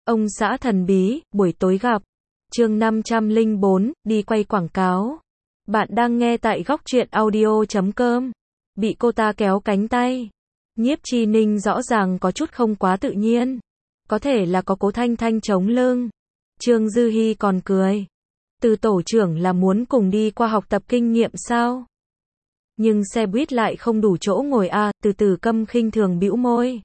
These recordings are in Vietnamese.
Ông xã thần bí, buổi tối gặp. Chương 504, đi quay quảng cáo. Bạn đang nghe tại góc truyện audio.com. Bị cô ta kéo cánh tay. Nhiếp Chi Ninh rõ ràng có chút không quá tự nhiên. Có thể là có Cố Thanh Thanh chống lưng. Trương Dư Hi còn cười. Từ tổ trưởng là muốn cùng đi qua học tập kinh nghiệm sao? Nhưng xe buýt lại không đủ chỗ ngồi à, Từ Tử Câm khinh thường bĩu môi.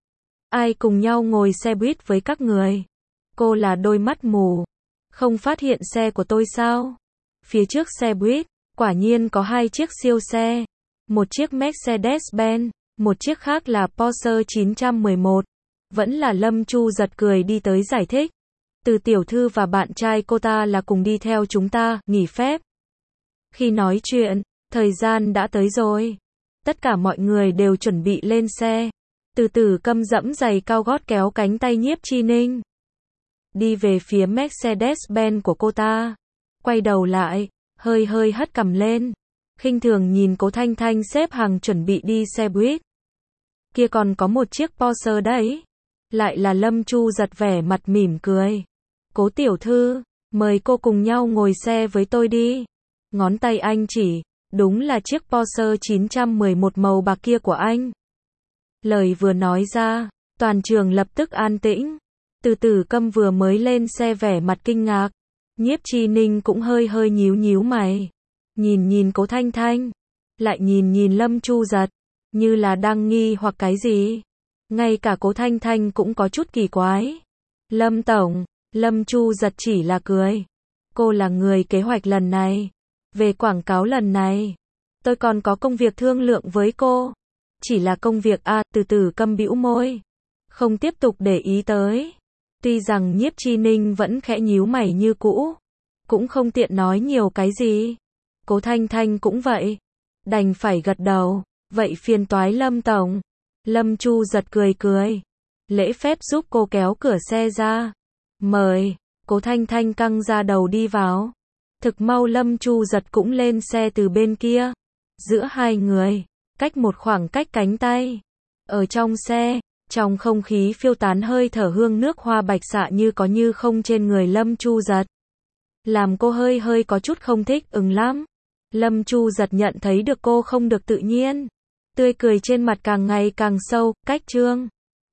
Ai cùng nhau ngồi xe buýt với các người? Cô là đôi mắt mù. Không phát hiện xe của tôi sao? Phía trước xe buýt, quả nhiên có hai chiếc siêu xe. Một chiếc Mercedes-Benz, một chiếc khác là Porsche 911. Vẫn là Lâm Chu giật cười đi tới giải thích. Từ tiểu thư và bạn trai cô ta là cùng đi theo chúng ta, nghỉ phép. Khi nói chuyện, thời gian đã tới rồi. Tất cả mọi người đều chuẩn bị lên xe. Từ Tử Câm dẫm giày cao gót kéo cánh tay Nhiếp Chi Ninh. Đi về phía Mercedes-Benz của cô ta. Quay đầu lại, hơi hất cằm lên. Khinh thường nhìn Cố Thanh Thanh xếp hàng chuẩn bị đi xe buýt. Kia còn có một chiếc Porsche đấy. Lại là Lâm Chu giật vẻ mặt mỉm cười. Cố tiểu thư, mời cô cùng nhau ngồi xe với tôi đi. Ngón tay anh chỉ, đúng là chiếc Porsche 911 màu bạc kia của anh. Lời vừa nói ra, toàn trường lập tức an tĩnh. Từ Tử Câm vừa mới lên xe vẻ mặt kinh ngạc. Nhiếp Chi Ninh cũng hơi nhíu mày. Nhìn Cố Thanh Thanh. Lại nhìn Lâm Chu giật. Như là đang nghi hoặc cái gì. Ngay cả Cố Thanh Thanh cũng có chút kỳ quái. Lâm tổng, Lâm Chu giật chỉ là cười. Cô là người kế hoạch lần này. Về quảng cáo lần này. Tôi còn có công việc thương lượng với cô. Chỉ là công việc à, Từ Tử Câm bĩu môi. Không tiếp tục để ý tới. Tuy rằng Nhiếp Chi Ninh vẫn khẽ nhíu mày như cũ. Cũng không tiện nói nhiều cái gì. Cố Thanh Thanh cũng vậy. Đành phải gật đầu. Vậy phiền toái Lâm tổng. Lâm Chu giật cười. Lễ phép giúp cô kéo cửa xe ra. Mời. Cố Thanh Thanh căng ra đầu đi vào. Thực mau Lâm Chu giật cũng lên xe từ bên kia. Giữa hai người, cách một khoảng cách cánh tay. Ở trong xe, trong không khí phiêu tán hơi thở hương nước hoa bạch xạ như có như không trên người Lâm Chu giật. Làm cô hơi có chút không thích, lắm. Lâm Chu giật nhận thấy được cô không được tự nhiên. Tươi cười trên mặt càng ngày càng sâu, cách trương.